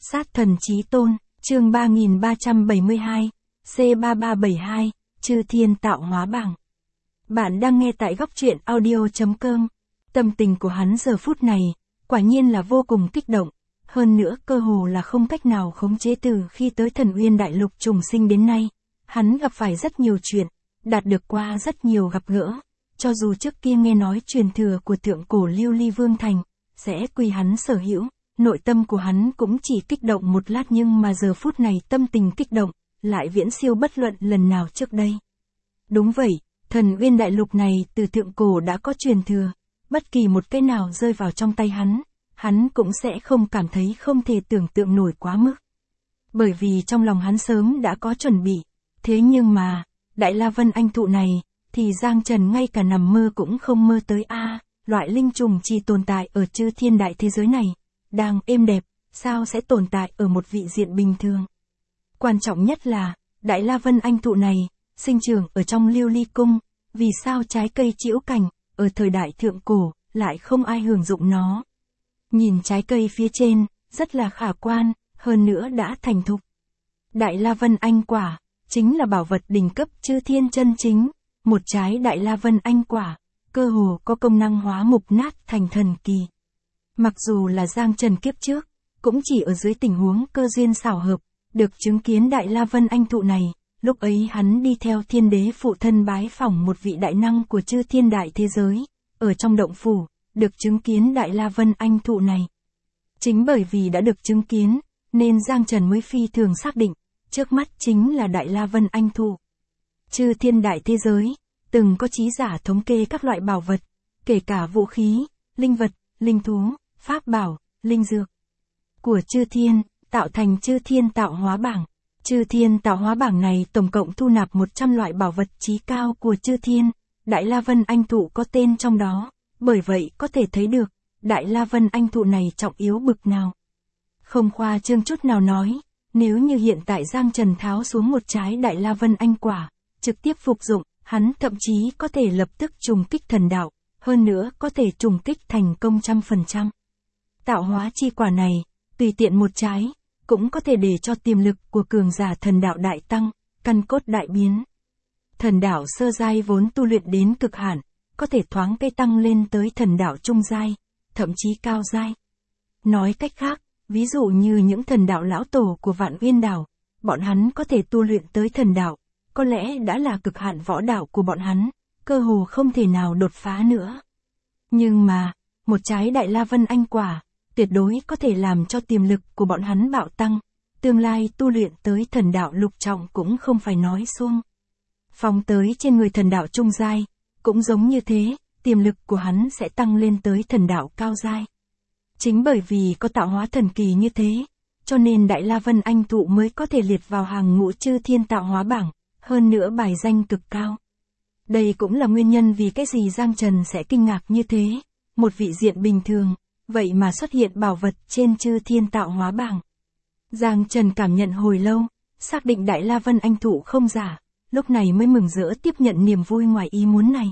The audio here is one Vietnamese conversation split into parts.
Sát thần chí tôn, chương 3372, C3372, Chư Thiên Tạo Hóa Bảng. Bạn đang nghe tại góc truyện audio.com. Tâm tình của hắn giờ phút này, quả nhiên là vô cùng kích động. Hơn nữa cơ hồ là không cách nào khống chế từ khi tới Thần Uyên Đại Lục trùng sinh đến nay. Hắn gặp phải rất nhiều chuyện, đạt được qua rất nhiều gặp gỡ. Cho dù trước kia nghe nói truyền thừa của thượng cổ Lưu Ly Vương Thành, sẽ quy hắn sở hữu. Nội tâm của hắn cũng chỉ kích động một lát, nhưng mà giờ phút này tâm tình kích động, lại viễn siêu bất luận lần nào trước đây. Đúng vậy, Thần Uyên Đại Lục này từ thượng cổ đã có truyền thừa, bất kỳ một cái nào rơi vào trong tay hắn cũng sẽ không cảm thấy không thể tưởng tượng nổi quá mức. Bởi vì trong lòng hắn sớm đã có chuẩn bị, thế nhưng mà, Đại La Vân Anh Thụ này, thì Giang Trần ngay cả nằm mơ cũng không mơ tới loại linh trùng chỉ tồn tại ở chư thiên đại thế giới này. Đang êm đẹp, sao sẽ tồn tại ở một vị diện bình thường. Quan trọng nhất là, Đại La Vân Anh Thụ này, sinh trưởng ở trong Lưu Ly Cung, vì sao trái cây trĩu cành, ở thời đại thượng cổ, lại không ai hưởng dụng nó. Nhìn trái cây phía trên, rất là khả quan, hơn nữa đã thành thục. Đại La Vân Anh Quả, chính là bảo vật đỉnh cấp chư thiên chân chính, một trái Đại La Vân Anh Quả, cơ hồ có công năng hóa mục nát thành thần kỳ. Mặc dù là Giang Trần kiếp trước, cũng chỉ ở dưới tình huống cơ duyên xảo hợp, được chứng kiến Đại La Vân Anh Thụ này, lúc ấy hắn đi theo Thiên Đế phụ thân bái phỏng một vị đại năng của chư thiên đại thế giới, ở trong động phủ, được chứng kiến Đại La Vân Anh Thụ này. Chính bởi vì đã được chứng kiến, nên Giang Trần mới phi thường xác định, trước mắt chính là Đại La Vân Anh Thụ. Chư thiên đại thế giới, từng có trí giả thống kê các loại bảo vật, kể cả vũ khí, linh vật, linh thú, pháp bảo, linh dược của chư thiên, tạo thành Chư Thiên Tạo Hóa Bảng. Chư Thiên Tạo Hóa Bảng này tổng cộng thu nạp 100 loại bảo vật chí cao của chư thiên, Đại La Vân Anh Thụ có tên trong đó, bởi vậy có thể thấy được, Đại La Vân Anh Thụ này trọng yếu bực nào. Không khoa trương chút nào nói, nếu như hiện tại Giang Trần tháo xuống một trái Đại La Vân Anh Quả, trực tiếp phục dụng, hắn thậm chí có thể lập tức trùng kích thần đạo, hơn nữa có thể trùng kích thành công 100%. Tạo hóa chi quả này, tùy tiện một trái, cũng có thể để cho tiềm lực của cường giả thần đạo đại tăng, căn cốt đại biến. Thần đạo sơ giai vốn tu luyện đến cực hạn, có thể thoáng cây tăng lên tới thần đạo trung giai, thậm chí cao giai. Nói cách khác, ví dụ như những thần đạo lão tổ của Vạn Uyên Đảo, bọn hắn có thể tu luyện tới thần đạo, có lẽ đã là cực hạn võ đạo của bọn hắn, cơ hồ không thể nào đột phá nữa. Nhưng mà, một trái Đại La Vân Anh Quả, tuyệt đối có thể làm cho tiềm lực của bọn hắn bạo tăng, tương lai tu luyện tới thần đạo lục trọng cũng không phải nói suông. Phóng tới trên người thần đạo trung giai, cũng giống như thế, tiềm lực của hắn sẽ tăng lên tới thần đạo cao giai. Chính bởi vì có tạo hóa thần kỳ như thế, cho nên Đại La Vân Anh Thụ mới có thể liệt vào hàng ngũ Chư Thiên Tạo Hóa Bảng, hơn nữa bài danh cực cao. Đây cũng là nguyên nhân vì cái gì Giang Trần sẽ kinh ngạc như thế, một vị diện bình thường, vậy mà xuất hiện bảo vật trên Chư Thiên Tạo Hóa Bảng. Giang Trần cảm nhận hồi lâu, xác định Đại La Vân Anh Thụ không giả, lúc này mới mừng rỡ tiếp nhận niềm vui ngoài ý muốn này.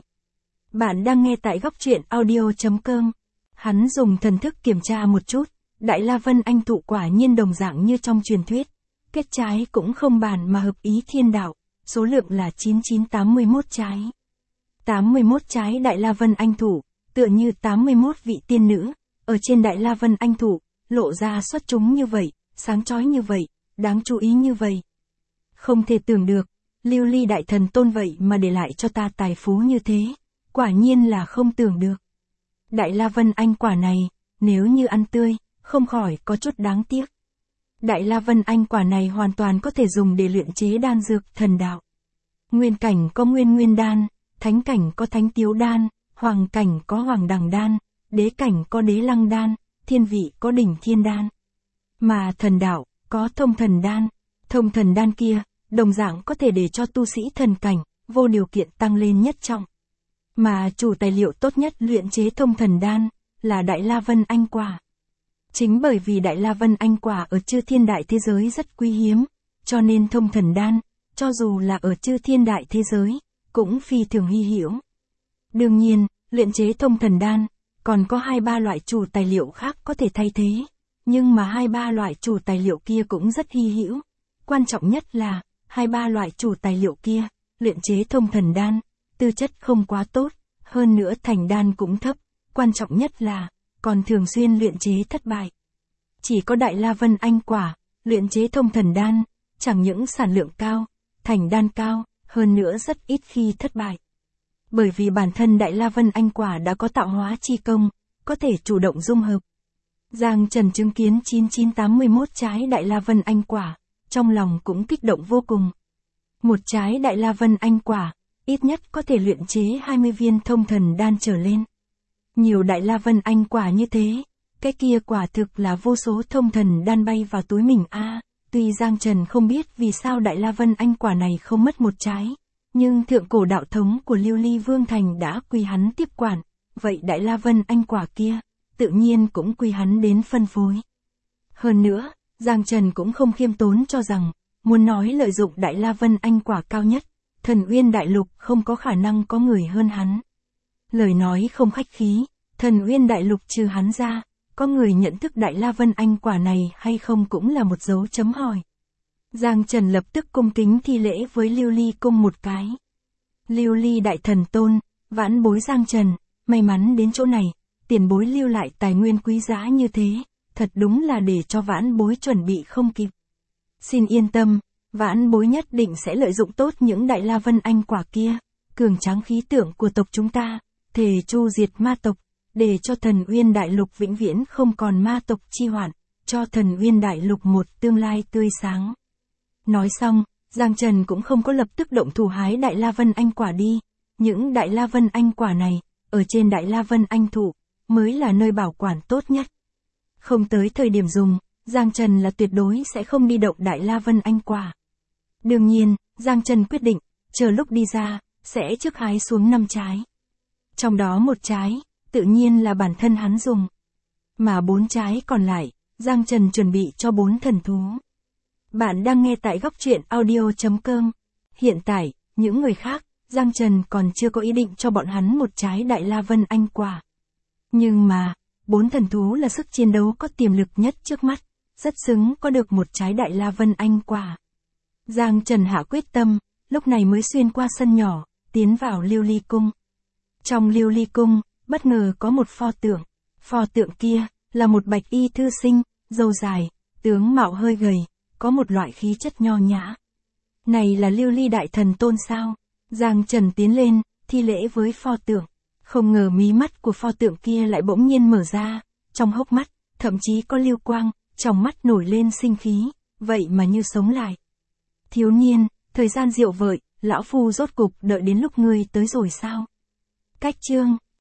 Bạn đang nghe tại góc truyện audio.com. Hắn dùng thần thức kiểm tra một chút, Đại La Vân Anh Thụ quả nhiên đồng dạng như trong truyền thuyết, kết trái cũng không bàn mà hợp ý thiên đạo, số lượng là 9981 trái. 81 trái Đại La Vân Anh Thụ, tựa như 81 vị tiên nữ, ở trên Đại La Vân Anh Thụ, lộ ra xuất chúng như vậy, sáng chói như vậy, đáng chú ý như vậy. Không thể tưởng được, Lưu Ly Đại Thần Tôn vậy mà để lại cho ta tài phú như thế, quả nhiên là không tưởng được. Đại La Vân Anh Quả này, nếu như ăn tươi, không khỏi có chút đáng tiếc. Đại La Vân Anh Quả này hoàn toàn có thể dùng để luyện chế đan dược thần đạo. Nguyên cảnh có nguyên đan, thánh cảnh có thánh tiếu đan, hoàng cảnh có hoàng đằng đan, đế cảnh có đế lăng đan, thiên vị có đỉnh thiên đan. Mà thần đạo, có thông thần đan kia, đồng dạng có thể để cho tu sĩ thần cảnh, vô điều kiện tăng lên nhất trọng. Mà chủ tài liệu tốt nhất luyện chế thông thần đan, là Đại La Vân Anh Quả. Chính bởi vì Đại La Vân Anh Quả ở chư thiên đại thế giới rất quý hiếm, cho nên thông thần đan, cho dù là ở chư thiên đại thế giới, cũng phi thường hy hữu. Đương nhiên, luyện chế thông thần đan, còn có 2-3 loại chủ tài liệu khác có thể thay thế. nhưng mà 2-3 loại chủ tài liệu kia cũng rất hy hữu. Quan trọng nhất là, 2-3 loại chủ tài liệu kia, luyện chế thông thần đan, tư chất không quá tốt, hơn nữa thành đan cũng thấp, quan trọng nhất là, còn thường xuyên luyện chế thất bại. Chỉ có Đại La Vân Anh quả, luyện chế thông thần đan, chẳng những sản lượng cao, thành đan cao, hơn nữa rất ít khi thất bại. Bởi vì bản thân Đại La Vân Anh quả đã có tạo hóa chi công, có thể chủ động dung hợp. Giang Trần chứng kiến 9981 trái Đại La Vân Anh quả, trong lòng cũng kích động vô cùng. Một trái Đại La Vân Anh quả, ít nhất có thể luyện chế 20 viên thông thần đan trở lên. Nhiều Đại La Vân Anh quả như thế, cái kia quả thực là vô số thông thần đan bay vào túi mình a. Tuy Giang Trần không biết vì sao Đại La Vân Anh quả này không mất một trái, nhưng thượng cổ đạo thống của Lưu Ly Vương Thành đã quy hắn tiếp quản, vậy Đại La Vân Anh quả kia, tự nhiên cũng quy hắn đến phân phối. Hơn nữa, Giang Trần cũng không khiêm tốn cho rằng, muốn nói lợi dụng Đại La Vân Anh quả cao nhất, Thần Uyên Đại Lục không có khả năng có người hơn hắn. Lời nói không khách khí, Thần Uyên Đại Lục trừ hắn ra, có người nhận thức Đại La Vân Anh quả này hay không cũng là một dấu chấm hỏi. Giang Trần lập tức cung kính thi lễ với Lưu Ly cung một cái. Lưu Ly Đại Thần Tôn, vãn bối Giang Trần, may mắn đến chỗ này, tiền bối lưu lại tài nguyên quý giá như thế, thật đúng là để cho vãn bối chuẩn bị không kịp. Xin yên tâm, vãn bối nhất định sẽ lợi dụng tốt những Đại La Vân Anh quả kia, cường tráng khí tượng của tộc chúng ta, thề chu diệt ma tộc, để cho Thần Uyên Đại Lục vĩnh viễn không còn ma tộc chi hoạn, cho Thần Uyên Đại Lục một tương lai tươi sáng. Nói xong, Giang Trần cũng không có lập tức động thủ hái Đại La Vân Anh quả đi, những Đại La Vân Anh quả này, ở trên Đại La Vân Anh thụ, mới là nơi bảo quản tốt nhất. Không tới thời điểm dùng, Giang Trần là tuyệt đối sẽ không đi động Đại La Vân Anh quả. Đương nhiên, Giang Trần quyết định, chờ lúc đi ra, sẽ trước hái xuống 5 trái. Trong đó một trái, tự nhiên là bản thân hắn dùng. Mà 4 trái còn lại, Giang Trần chuẩn bị cho 4 thần thú. Bạn đang nghe tại góc truyện audio.com. Hiện tại, những người khác, Giang Trần còn chưa có ý định cho bọn hắn một trái Đại La Vân Anh quả. Nhưng mà, 4 thần thú là sức chiến đấu có tiềm lực nhất trước mắt, rất xứng có được một trái Đại La Vân Anh quả. Giang Trần hạ quyết tâm, lúc này mới xuyên qua sân nhỏ, tiến vào Lưu Ly cung. Trong Lưu Ly cung, bất ngờ có một pho tượng. Pho tượng kia, là một bạch y thư sinh, râu dài, tướng mạo hơi gầy, có một loại khí chất nho nhã. Này là Lưu Ly Đại Thần Tôn sao? Giang Trần tiến lên, thi lễ với pho tượng. Không ngờ mí mắt của pho tượng kia lại bỗng nhiên mở ra, trong hốc mắt, thậm chí có lưu quang, trong mắt nổi lên sinh khí, vậy mà như sống lại. Thiếu niên, thời gian diệu vợi, lão phu rốt cục đợi đến lúc ngươi tới rồi sao? Cách chương